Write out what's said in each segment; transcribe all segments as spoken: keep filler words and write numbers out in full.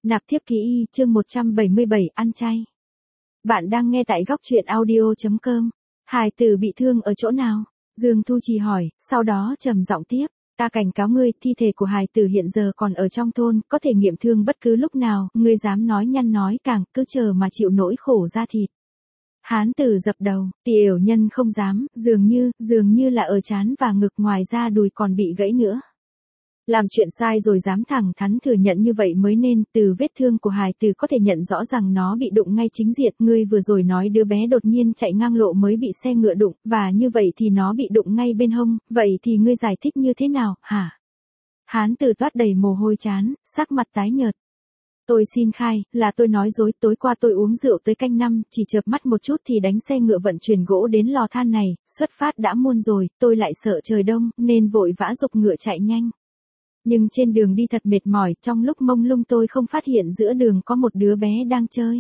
Nạp thiếp ký y, chương một trăm bảy mươi bảy, ăn chay. Bạn đang nghe tại góc truyện audio chấm com. Hài tử bị thương ở chỗ nào? Dương Thu Trì hỏi, sau đó trầm giọng tiếp. Ta cảnh cáo ngươi, thi thể của hài tử hiện giờ còn ở trong thôn, có thể nghiệm thương bất cứ lúc nào, ngươi dám nói nhăn nói càng, cứ chờ mà chịu nỗi khổ da thịt. Hán tử dập đầu, tiểu nhân không dám, dường như, dường như là ở trán và ngực, ngoài ra đùi còn bị gãy nữa. Làm chuyện sai rồi dám thẳng thắn thừa nhận như vậy mới nên, từ vết thương của hài tử có thể nhận rõ rằng nó bị đụng ngay chính diện, ngươi vừa rồi nói đứa bé đột nhiên chạy ngang lộ mới bị xe ngựa đụng, và như vậy thì nó bị đụng ngay bên hông, vậy thì ngươi giải thích như thế nào, hả? Hán tử toát đầy mồ hôi trán, sắc mặt tái nhợt. Tôi xin khai, là tôi nói dối, tối qua tôi uống rượu tới canh năm, chỉ chợp mắt một chút thì đánh xe ngựa vận chuyển gỗ đến lò than này, xuất phát đã muôn rồi, tôi lại sợ trời đông, nên vội vã giục ngựa chạy nhanh. Nhưng trên đường đi thật mệt mỏi, trong lúc mông lung tôi không phát hiện giữa đường có một đứa bé đang chơi.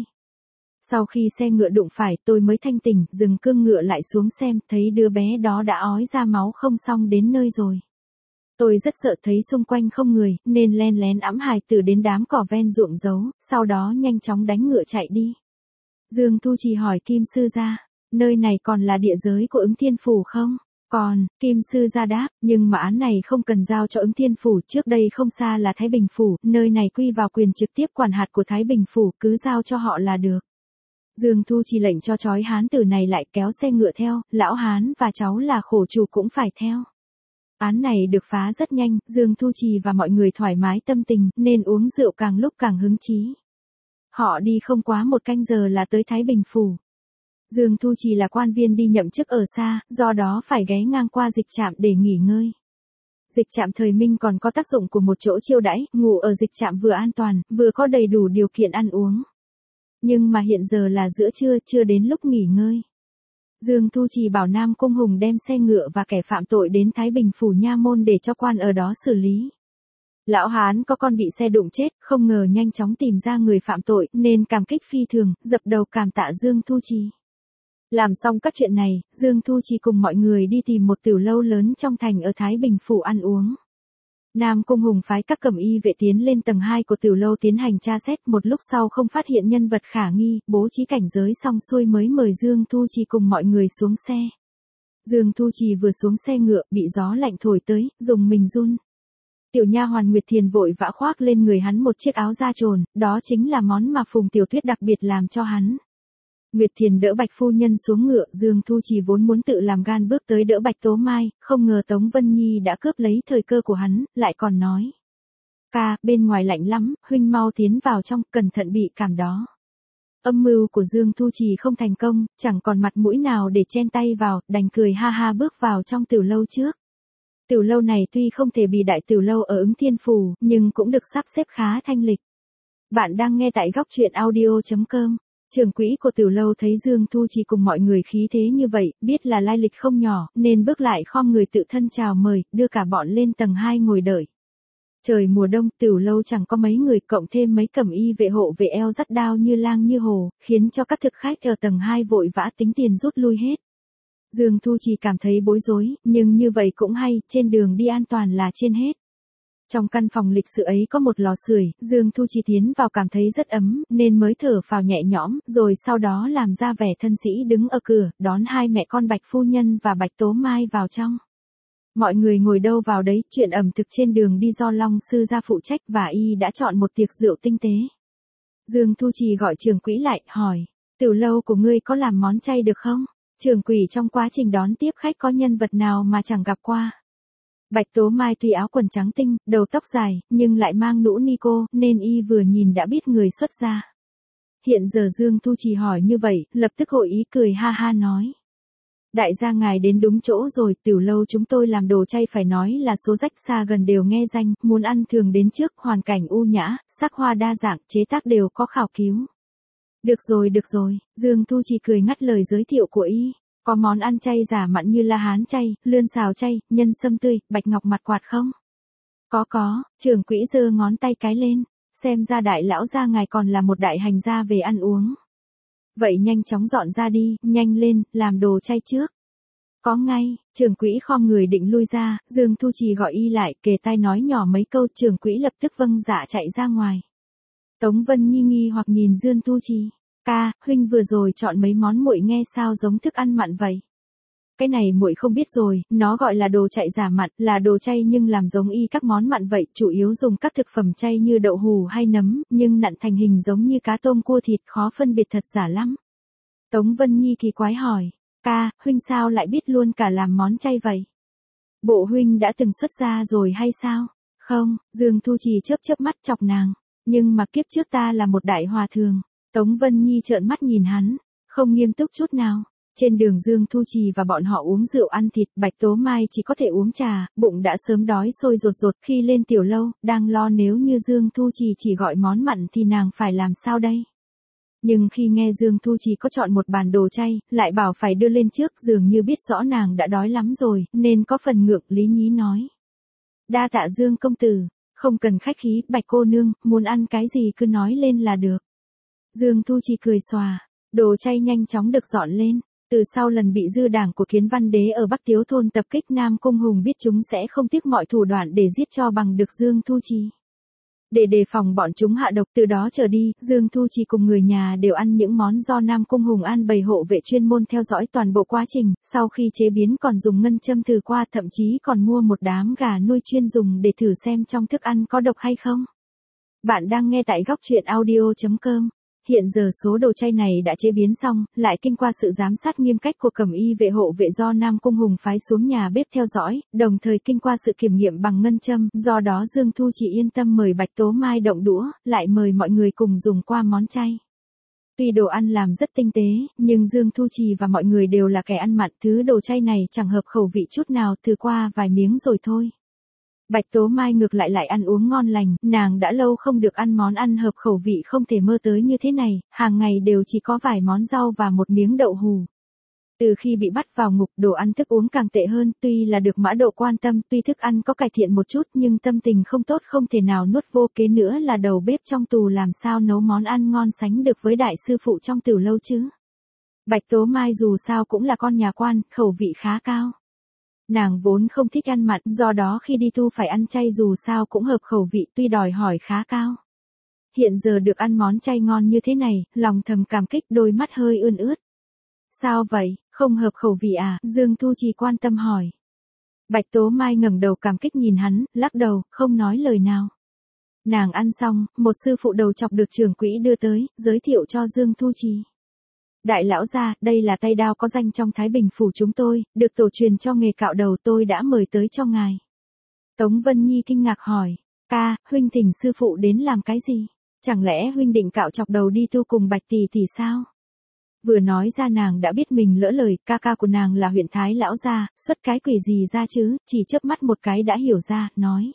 Sau khi xe ngựa đụng phải, tôi mới thanh tỉnh, dừng cương ngựa lại xuống xem, thấy đứa bé đó đã ói ra máu không xong đến nơi rồi. Tôi rất sợ thấy xung quanh không người, nên len lén ẵm hài tử đến đám cỏ ven ruộng giấu, sau đó nhanh chóng đánh ngựa chạy đi. Dương Thu Trì hỏi Kim Sư Gia, nơi này còn là địa giới của Ứng Thiên Phủ không? Còn, Kim Sư Gia đáp, nhưng mà án này không cần giao cho Ứng Thiên Phủ, trước đây không xa là Thái Bình Phủ, nơi này quy vào quyền trực tiếp quản hạt của Thái Bình Phủ, cứ giao cho họ là được. Dương Thu Trì lệnh cho chói hán tử này lại, kéo xe ngựa theo, lão hán và cháu là khổ chủ cũng phải theo. Án này được phá rất nhanh, Dương Thu Trì và mọi người thoải mái tâm tình, nên uống rượu càng lúc càng hứng chí. Họ đi không quá một canh giờ là tới Thái Bình Phủ. Dương Thu Trì là quan viên đi nhậm chức ở xa, do đó phải ghé ngang qua dịch trạm để nghỉ ngơi. Dịch trạm thời Minh còn có tác dụng của một chỗ chiêu đãi, ngủ ở dịch trạm vừa an toàn, vừa có đầy đủ điều kiện ăn uống. Nhưng mà hiện giờ là giữa trưa, chưa đến lúc nghỉ ngơi. Dương Thu Trì bảo Nam Cung Hùng đem xe ngựa và kẻ phạm tội đến Thái Bình Phủ nha môn để cho quan ở đó xử lý. Lão hán có con bị xe đụng chết, không ngờ nhanh chóng tìm ra người phạm tội, nên cảm kích phi thường, dập đầu cảm tạ Dương Thu Trì. Làm xong các chuyện này, Dương Thu Trì cùng mọi người đi tìm một tiểu lâu lớn trong thành ở Thái Bình Phủ ăn uống. Nam Cung Hùng phái các cẩm y vệ tiến lên tầng hai của tiểu lâu tiến hành tra xét, một lúc sau không phát hiện nhân vật khả nghi, bố trí cảnh giới xong xuôi mới mời Dương Thu Trì cùng mọi người xuống xe. Dương Thu Trì vừa xuống xe ngựa, bị gió lạnh thổi tới, dùng mình run. Tiểu nha hoàn Nguyệt Thiền vội vã khoác lên người hắn một chiếc áo da trồn, đó chính là món mà Phùng Tiểu Tuyết đặc biệt làm cho hắn. Nguyệt Thiền đỡ Bạch phu nhân xuống ngựa, Dương Thu Trì vốn muốn tự làm gan bước tới đỡ Bạch Tố Mai, không ngờ Tống Vân Nhi đã cướp lấy thời cơ của hắn, lại còn nói. Ca, bên ngoài lạnh lắm, huynh mau tiến vào trong, cẩn thận bị cảm đó. Âm mưu của Dương Thu Trì không thành công, chẳng còn mặt mũi nào để chen tay vào, đành cười ha ha bước vào trong tiểu lâu trước. Tiểu lâu này tuy không thể bì đại tiểu lâu ở Ứng Thiên Phủ, nhưng cũng được sắp xếp khá thanh lịch. Bạn đang nghe tại góc truyện audio chấm com. Trưởng quỹ của tiểu lâu thấy Dương Thu Trì cùng mọi người khí thế như vậy, biết là lai lịch không nhỏ, nên bước lại khom người tự thân chào mời, đưa cả bọn lên tầng hai ngồi đợi. Trời mùa đông, tiểu lâu chẳng có mấy người, cộng thêm mấy cẩm y vệ hộ vệ eo dắt đao như lang như hồ, khiến cho các thực khách ở tầng hai vội vã tính tiền rút lui hết. Dương Thu Trì cảm thấy bối rối, nhưng như vậy cũng hay, trên đường đi an toàn là trên hết. Trong căn phòng lịch sự ấy có một lò sưởi, Dương Thu Trì tiến vào cảm thấy rất ấm, nên mới thở phào nhẹ nhõm, rồi sau đó làm ra vẻ thân sĩ đứng ở cửa, đón hai mẹ con Bạch phu nhân và Bạch Tố Mai vào trong. Mọi người ngồi đâu vào đấy, chuyện ẩm thực trên đường đi do Long sư gia phụ trách và y đã chọn một tiệc rượu tinh tế. Dương Thu Trì gọi trưởng quỹ lại, hỏi, tiểu lâu của ngươi có làm món chay được không? Trưởng quỹ trong quá trình đón tiếp khách có nhân vật nào mà chẳng gặp qua. Bạch Tố Mai tuy áo quần trắng tinh, đầu tóc dài, nhưng lại mang nũ ni cô, nên y vừa nhìn đã biết người xuất gia. Hiện giờ Dương Thu Trì hỏi như vậy, lập tức hội ý cười ha ha nói. Đại gia ngài đến đúng chỗ rồi, tiểu lâu chúng tôi làm đồ chay phải nói là số rách xa gần đều nghe danh, muốn ăn thường đến trước, hoàn cảnh u nhã, sắc hoa đa dạng, chế tác đều có khảo cứu. Được rồi được rồi, Dương Thu Trì cười ngắt lời giới thiệu của y. Có món ăn chay giả mặn như la hán chay, lươn xào chay, nhân sâm tươi, bạch ngọc mặt quạt không? Có có, trưởng quỹ giơ ngón tay cái lên, xem ra đại lão gia ngài còn là một đại hành gia về ăn uống. Vậy nhanh chóng dọn ra đi, nhanh lên, làm đồ chay trước. Có ngay, trưởng quỹ khom người định lui ra, Dương Thu Trì gọi y lại, kề tai nói nhỏ mấy câu, trưởng quỹ lập tức vâng dạ chạy ra ngoài. Tống Vân Nhi nghi hoặc nhìn Dương Tu Trì. Ca, huynh vừa rồi chọn mấy món muội nghe sao giống thức ăn mặn vậy? Cái này muội không biết rồi, nó gọi là đồ chạy giả mặn, là đồ chay nhưng làm giống y các món mặn vậy, chủ yếu dùng các thực phẩm chay như đậu hù hay nấm, nhưng nặn thành hình giống như cá tôm cua thịt, khó phân biệt thật giả lắm. Tống Vân Nhi kỳ quái hỏi, ca, huynh sao lại biết luôn cả làm món chay vậy? Bộ huynh đã từng xuất gia rồi hay sao? Không, Dương Thu Trì chớp chớp mắt chọc nàng, nhưng mà kiếp trước ta là một đại hòa thượng. Tống Vân Nhi trợn mắt nhìn hắn, không nghiêm túc chút nào. Trên đường Dương Thu Trì và bọn họ uống rượu ăn thịt, Bạch Tố Mai chỉ có thể uống trà, bụng đã sớm đói sôi rột rột. Khi lên tiểu lâu, đang lo nếu như Dương Thu Trì chỉ gọi món mặn thì nàng phải làm sao đây? Nhưng khi nghe Dương Thu Trì có chọn một bàn đồ chay, lại bảo phải đưa lên trước, dường như biết rõ nàng đã đói lắm rồi, nên có phần ngượng lý nhí nói. Đa tạ Dương công tử, không cần khách khí, Bạch cô nương, muốn ăn cái gì cứ nói lên là được. Dương Thu Trì cười xòa, đồ chay nhanh chóng được dọn lên. Từ sau lần bị dư đảng của Kiến Văn Đế ở Bắc Tiếu Thôn tập kích, Nam Cung Hùng biết chúng sẽ không tiếc mọi thủ đoạn để giết cho bằng được Dương Thu Trì. Để đề phòng bọn chúng hạ độc, từ đó trở đi, Dương Thu Trì cùng người nhà đều ăn những món do Nam Cung Hùng an bày hộ vệ chuyên môn theo dõi toàn bộ quá trình, sau khi chế biến còn dùng ngân châm thử qua, thậm chí còn mua một đám gà nuôi chuyên dùng để thử xem trong thức ăn có độc hay không. Bạn đang nghe tại góc truyện audio chấm com. Hiện giờ số đồ chay này đã chế biến xong, lại kinh qua sự giám sát nghiêm cách của cẩm y vệ hộ vệ do Nam Cung Hùng phái xuống nhà bếp theo dõi, đồng thời kinh qua sự kiểm nghiệm bằng ngân châm, do đó Dương Thu chỉ yên tâm mời Bạch Tố Mai động đũa, lại mời mọi người cùng dùng qua món chay. Tuy đồ ăn làm rất tinh tế, nhưng Dương Thu Trì và mọi người đều là kẻ ăn mặn, thứ đồ chay này chẳng hợp khẩu vị chút nào, thử qua vài miếng rồi thôi. Bạch Tố Mai ngược lại lại ăn uống ngon lành, nàng đã lâu không được ăn món ăn hợp khẩu vị không thể mơ tới như thế này, hàng ngày đều chỉ có vài món rau và một miếng đậu hù. Từ khi bị bắt vào ngục, đồ ăn thức uống càng tệ hơn, tuy là được Mã Độ quan tâm, tuy thức ăn có cải thiện một chút nhưng tâm tình không tốt, không thể nào nuốt vô, kế nữa là đầu bếp trong tù làm sao nấu món ăn ngon sánh được với đại sư phụ trong tiểu lâu chứ. Bạch Tố Mai dù sao cũng là con nhà quan, khẩu vị khá cao. Nàng vốn không thích ăn mặn, do đó khi đi tu phải ăn chay dù sao cũng hợp khẩu vị, tuy đòi hỏi khá cao. Hiện giờ được ăn món chay ngon như thế này, lòng thầm cảm kích, đôi mắt hơi ươn ướt. Sao vậy, không hợp khẩu vị à? Dương Thu Trì quan tâm hỏi. Bạch Tố Mai ngẩng đầu cảm kích nhìn hắn, lắc đầu, không nói lời nào. Nàng ăn xong, một sư phụ đầu chọc được trưởng quỹ đưa tới, giới thiệu cho Dương Thu Trì. Đại lão gia, đây là tay đao có danh trong Thái Bình phủ chúng tôi, được tổ truyền cho nghề cạo đầu, tôi đã mời tới cho ngài. Tống Vân Nhi kinh ngạc hỏi, ca, huynh thỉnh sư phụ đến làm cái gì? Chẳng lẽ huynh định cạo chọc đầu đi tu cùng Bạch tỷ tỷ sao? Vừa nói ra nàng đã biết mình lỡ lời, ca ca của nàng là huyện Thái lão gia, xuất cái quỷ gì ra chứ, chỉ chớp mắt một cái đã hiểu ra, nói.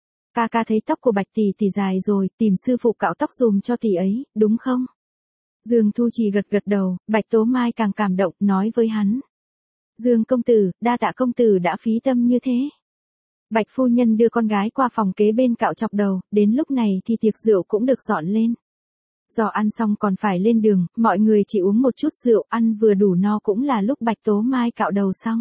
Ca ca thấy tóc của Bạch tỷ tỷ dài rồi, tìm sư phụ cạo tóc dùm cho tỷ ấy, đúng không? Dương Thu Trì gật gật đầu, Bạch Tố Mai càng cảm động, nói với hắn. Dương công tử, đa tạ công tử đã phí tâm như thế. Bạch phu nhân đưa con gái qua phòng kế bên cạo chọc đầu, đến lúc này thì tiệc rượu cũng được dọn lên. Do ăn xong còn phải lên đường, mọi người chỉ uống một chút rượu, ăn vừa đủ no cũng là lúc Bạch Tố Mai cạo đầu xong.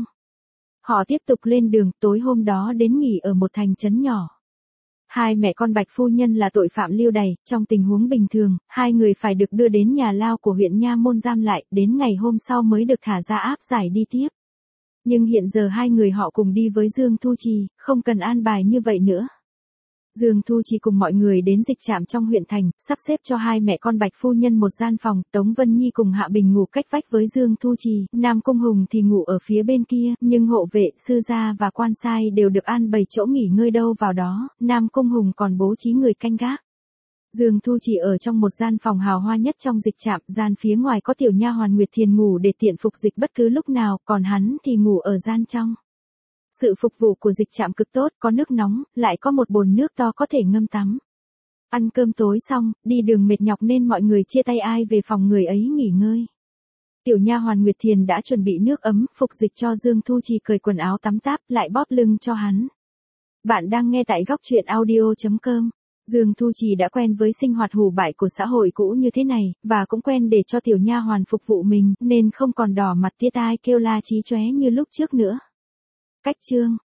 Họ tiếp tục lên đường, tối hôm đó đến nghỉ ở một thành trấn nhỏ. Hai mẹ con Bạch phu nhân là tội phạm lưu đày, trong tình huống bình thường, hai người phải được đưa đến nhà lao của huyện Nha Môn giam lại, đến ngày hôm sau mới được thả ra áp giải đi tiếp. Nhưng hiện giờ hai người họ cùng đi với Dương Thu Trì, không cần an bài như vậy nữa. Dương Thu Trì cùng mọi người đến dịch trạm trong huyện thành, sắp xếp cho hai mẹ con Bạch phu nhân một gian phòng, Tống Vân Nhi cùng Hạ Bình ngủ cách vách với Dương Thu Trì, Nam Cung Hùng thì ngủ ở phía bên kia, nhưng hộ vệ, sư gia và quan sai đều được an bày chỗ nghỉ ngơi đâu vào đó, Nam Cung Hùng còn bố trí người canh gác. Dương Thu Trì ở trong một gian phòng hào hoa nhất trong dịch trạm, gian phía ngoài có tiểu nha hoàn Nguyệt Thiền ngủ để tiện phục dịch bất cứ lúc nào, còn hắn thì ngủ ở gian trong. Sự phục vụ của dịch trạm cực tốt, có nước nóng, lại có một bồn nước to có thể ngâm tắm. Ăn cơm tối xong, đi đường mệt nhọc nên mọi người chia tay ai về phòng người ấy nghỉ ngơi. Tiểu nha hoàn Nguyệt Thiền đã chuẩn bị nước ấm, phục dịch cho Dương Thu Trì cởi quần áo tắm táp, lại bóp lưng cho hắn. Bạn đang nghe tại góc truyện audio chấm com. Dương Thu Trì đã quen với sinh hoạt hủ bại của xã hội cũ như thế này, và cũng quen để cho tiểu nha hoàn phục vụ mình, nên không còn đỏ mặt tia tai kêu la chí chóe như lúc trước nữa. Cách chương